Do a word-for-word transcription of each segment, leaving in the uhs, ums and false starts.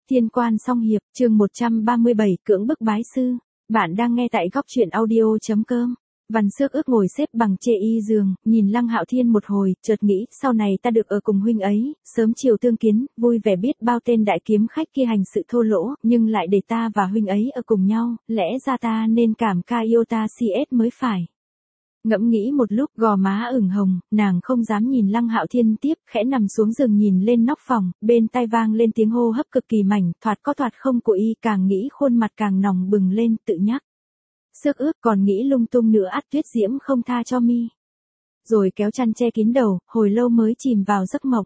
Thiên Quan Song Hiệp, chương một trăm ba mươi bảy, cưỡng bức bái sư. Bạn đang nghe tại góc truyện audio chấm com. Văn Xước Ước ngồi xếp bằng chê y giường, nhìn Lăng Hạo Thiên một hồi, chợt nghĩ, sau này ta được ở cùng huynh ấy, sớm chiều tương kiến, vui vẻ biết bao tên đại kiếm khách kia hành sự thô lỗ, nhưng lại để ta và huynh ấy ở cùng nhau, lẽ ra ta nên cảm ca yêu ta si ết mới phải. Ngẫm nghĩ một lúc, gò má ửng hồng, nàng không dám nhìn Lăng Hạo Thiên tiếp, khẽ nằm xuống giường nhìn lên nóc phòng, bên tai vang lên tiếng hô hấp cực kỳ mảnh, thoạt có thoạt không của y, càng nghĩ khuôn mặt càng nòng bừng lên, tự nhắc. Xước Ước còn nghĩ lung tung nữa ắt Tuyết Diễm không tha cho mi. Rồi kéo chăn che kín đầu, hồi lâu mới chìm vào giấc mộng.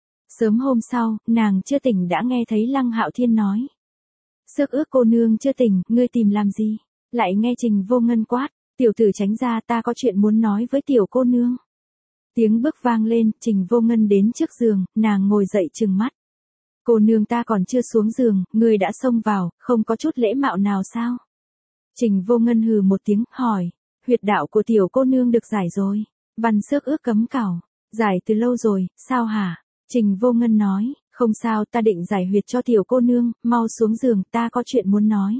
Sớm hôm sau, nàng chưa tỉnh đã nghe thấy Lăng Hạo Thiên nói. Xước Ước cô nương chưa tỉnh, ngươi tìm làm gì? Lại nghe Trình Vô Ngân quát. Tiểu tử tránh ra, ta có chuyện muốn nói với tiểu cô nương. Tiếng bước vang lên, Trình Vô Ngân đến trước giường, nàng ngồi dậy trừng mắt. Cô nương ta còn chưa xuống giường, người đã xông vào, không có chút lễ mạo nào sao? Trình Vô Ngân hừ một tiếng, hỏi, huyệt đạo của tiểu cô nương được giải rồi. Văn Xước Ước cấm cảo, giải từ lâu rồi, sao hả? Trình Vô Ngân nói, không sao, ta định giải huyệt cho tiểu cô nương, mau xuống giường, ta có chuyện muốn nói.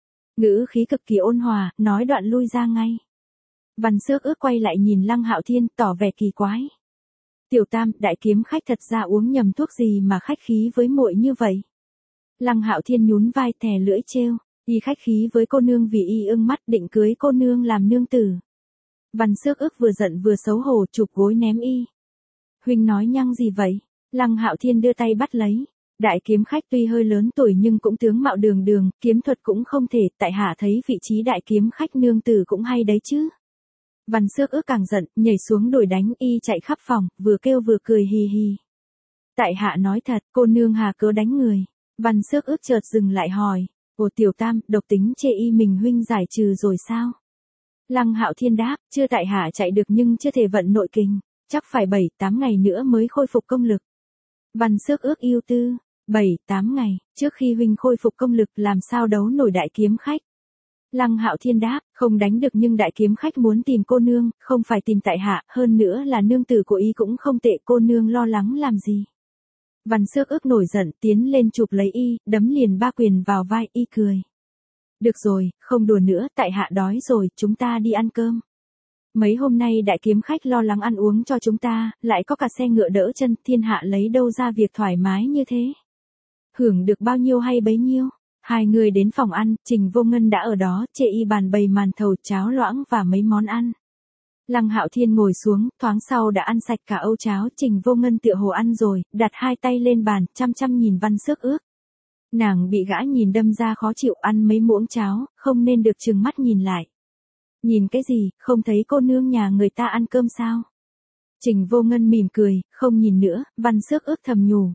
Ngữ khí cực kỳ ôn hòa, nói đoạn lui ra ngay. Văn Xước Ước quay lại nhìn Lăng Hạo Thiên, tỏ vẻ kỳ quái. Tiểu Tam, đại kiếm khách thật ra uống nhầm thuốc gì mà khách khí với muội như vậy? Lăng Hạo Thiên nhún vai thè lưỡi trêu, y khách khí với cô nương vì y ưng mắt định cưới cô nương làm nương tử. Văn Xước Ước vừa giận vừa xấu hổ chụp gối ném y. Huynh nói nhăng gì vậy? Lăng Hạo Thiên đưa tay bắt lấy. Đại kiếm khách tuy hơi lớn tuổi nhưng cũng tướng mạo đường đường, kiếm thuật cũng không thể, tại hạ thấy vị trí đại kiếm khách nương tử cũng hay đấy chứ. Văn Xước Ước càng giận, nhảy xuống đuổi đánh y chạy khắp phòng, vừa kêu vừa cười hì hì. Tại hạ nói thật, cô nương hà cớ đánh người. Văn Xước Ước chợt dừng lại hỏi, ồ Tiểu Tam, độc tính chê y mình huynh giải trừ rồi sao? Lăng Hạo Thiên đáp, chưa, tại hạ chạy được nhưng chưa thể vận nội kình, chắc phải bảy tám ngày nữa mới khôi phục công lực. Văn Xước Ước yêu tư. bảy tám ngày, trước khi huynh khôi phục công lực làm sao đấu nổi đại kiếm khách. Lăng Hạo Thiên đáp, không đánh được nhưng đại kiếm khách muốn tìm cô nương, không phải tìm tại hạ, hơn nữa là nương tử của y cũng không tệ, cô nương lo lắng làm gì. Văn Xước Ước nổi giận, tiến lên chụp lấy y, đấm liền ba quyền vào vai y cười. Được rồi, không đùa nữa, tại hạ đói rồi, chúng ta đi ăn cơm. Mấy hôm nay đại kiếm khách lo lắng ăn uống cho chúng ta, lại có cả xe ngựa đỡ chân, thiên hạ lấy đâu ra việc thoải mái như thế. Hưởng được bao nhiêu hay bấy nhiêu. Hai người đến phòng ăn, Trình Vô Ngân đã ở đó, chê y bàn bày màn thầu, cháo loãng và mấy món ăn. Lăng Hạo Thiên ngồi xuống, thoáng sau đã ăn sạch cả âu cháo, Trình Vô Ngân tựa hồ ăn rồi, đặt hai tay lên bàn, chăm chăm nhìn Văn Xước Ước. Nàng bị gã nhìn đâm ra khó chịu, ăn mấy muỗng cháo, không nên được trừng mắt nhìn lại. Nhìn cái gì, không thấy cô nương nhà người ta ăn cơm sao? Trình Vô Ngân mỉm cười, không nhìn nữa, Văn Xước Ước thầm nhủ.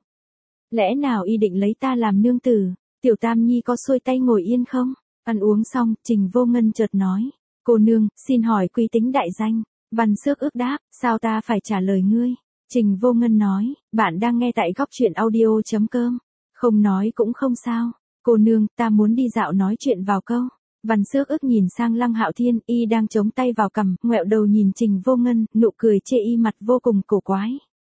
Lẽ nào y định lấy ta làm nương tử? Tiểu Tam Nhi có xuôi tay ngồi yên không? Ăn uống xong, Trình Vô Ngân chợt nói. Cô nương, xin hỏi quý tính đại danh. Văn Xước Ước đáp, sao ta phải trả lời ngươi? Trình Vô Ngân nói, bạn đang nghe tại góc truyện audio chấm com. Không nói cũng không sao. Cô nương, ta muốn đi dạo nói chuyện vào câu. Văn Xước Ước nhìn sang Lăng Hạo Thiên, y đang chống tay vào cằm, ngoẹo đầu nhìn Trình Vô Ngân, nụ cười chê y mặt vô cùng cổ quái.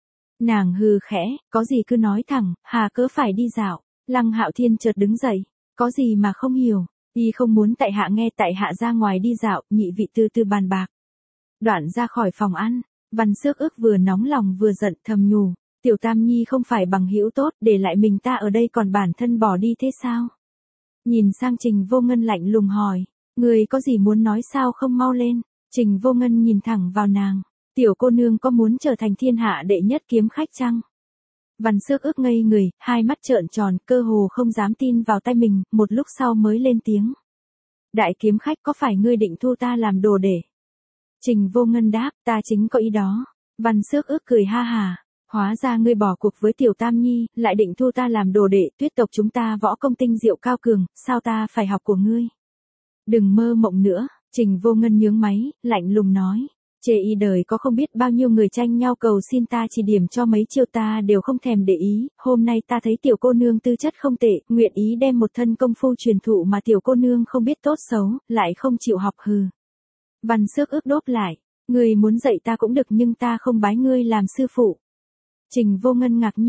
Nàng hừ khẽ, có gì cứ nói thẳng, hà cớ phải đi dạo. Lăng Hạo Thiên chợt đứng dậy, có gì mà không hiểu, y không muốn tại hạ nghe, tại hạ ra ngoài đi dạo, nhị vị từ từ bàn bạc. Đoạn ra khỏi phòng ăn, Văn Xước Ước vừa nóng lòng vừa giận, thầm nhủ, Tiểu Tam Nhi không phải bằng hữu tốt, để lại mình ta ở đây còn bản thân bỏ đi thế sao? Nhìn sang Trình Vô Ngân lạnh lùng hỏi, người có gì muốn nói sao không mau lên? Trình Vô Ngân nhìn thẳng vào nàng, tiểu cô nương có muốn trở thành thiên hạ đệ nhất kiếm khách chăng? Văn Xước Ước ngây người, hai mắt trợn tròn, cơ hồ không dám tin vào tay mình, một lúc sau mới lên tiếng. Đại kiếm khách, có phải ngươi định thu ta làm đồ để? Trình Vô Ngân đáp, ta chính có ý đó. Văn Xước Ước cười ha hà, hóa ra ngươi bỏ cuộc với Tiểu Tam Nhi, lại định thu ta làm đồ đệ, Tuyết tộc chúng ta võ công tinh diệu cao cường, sao ta phải học của ngươi? Đừng mơ mộng nữa, Trình Vô Ngân nhướng máy, lạnh lùng nói. Chê y đời có không biết bao nhiêu người tranh nhau cầu xin ta chỉ điểm cho mấy chiêu, ta đều không thèm để ý, hôm nay ta thấy tiểu cô nương tư chất không tệ, nguyện ý đem một thân công phu truyền thụ mà tiểu cô nương không biết tốt xấu, lại không chịu học hừ. Văn Xước Ước đốp lại, ngươi muốn dạy ta cũng được nhưng ta không bái ngươi làm sư phụ. Trình Vô Ngân ngạc nhiên,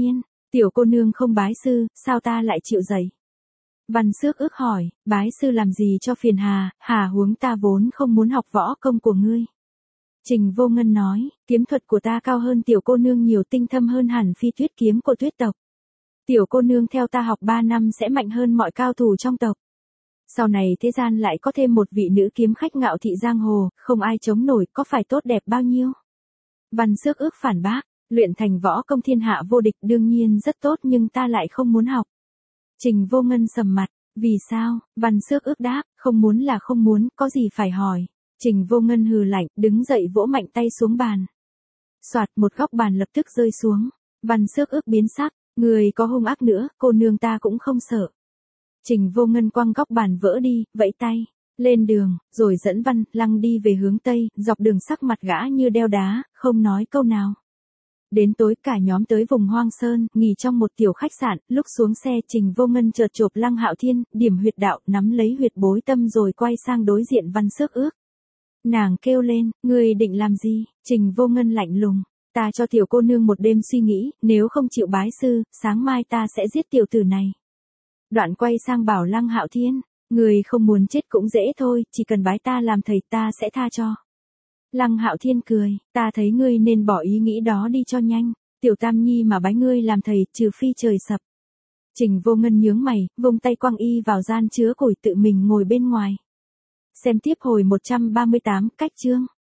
Tiểu cô nương không bái sư, sao ta lại chịu dạy? Văn Xước Ước hỏi, bái sư làm gì cho phiền hà, hà huống ta vốn không muốn học võ công của ngươi. Trình Vô Ngân nói, kiếm thuật của ta cao hơn tiểu cô nương nhiều, tinh thâm hơn hẳn phi tuyết kiếm của tuyết tộc. Tiểu cô nương theo ta học ba năm sẽ mạnh hơn mọi cao thủ trong tộc. Sau này thế gian lại có thêm một vị nữ kiếm khách ngạo thị giang hồ, không ai chống nổi, có phải tốt đẹp bao nhiêu? Văn Xước Ước phản bác, luyện thành võ công thiên hạ vô địch đương nhiên rất tốt, nhưng ta lại không muốn học. Trình Vô Ngân sầm mặt, vì sao? Văn Xước Ước đáp, không muốn là không muốn, có gì phải hỏi. Trình Vô Ngân hừ lạnh, đứng dậy vỗ mạnh tay xuống bàn. Soạt, một góc bàn lập tức rơi xuống. Văn Xước Ước biến sắc, người có hung ác nữa, cô nương ta cũng không sợ. Trình Vô Ngân quăng góc bàn vỡ đi, vẫy tay, lên đường, rồi dẫn Văn Lăng đi về hướng Tây, dọc đường sắc mặt gã như đeo đá, không nói câu nào. Đến tối cả nhóm tới vùng hoang sơn, nghỉ trong một tiểu khách sạn, lúc xuống xe Trình Vô Ngân chợt chộp Lăng Hạo Thiên, điểm huyệt đạo, nắm lấy huyệt bối tâm rồi quay sang đối diện Văn Xước Ước. Nàng kêu lên, ngươi định làm gì? Trình Vô Ngân lạnh lùng, ta cho tiểu cô nương một đêm suy nghĩ, nếu không chịu bái sư, sáng mai ta sẽ giết tiểu tử này. Đoạn quay sang bảo Lăng Hạo Thiên, người không muốn chết cũng dễ thôi, chỉ cần bái ta làm thầy ta sẽ tha cho. Lăng Hạo Thiên cười, ta thấy ngươi nên bỏ ý nghĩ đó đi cho nhanh, tiểu tam nhi mà bái ngươi làm thầy, trừ phi trời sập. Trình Vô Ngân nhướng mày, vung tay quăng y vào gian chứa củi, tự mình ngồi bên ngoài. Xem tiếp hồi một trăm ba mươi tám, cách chương.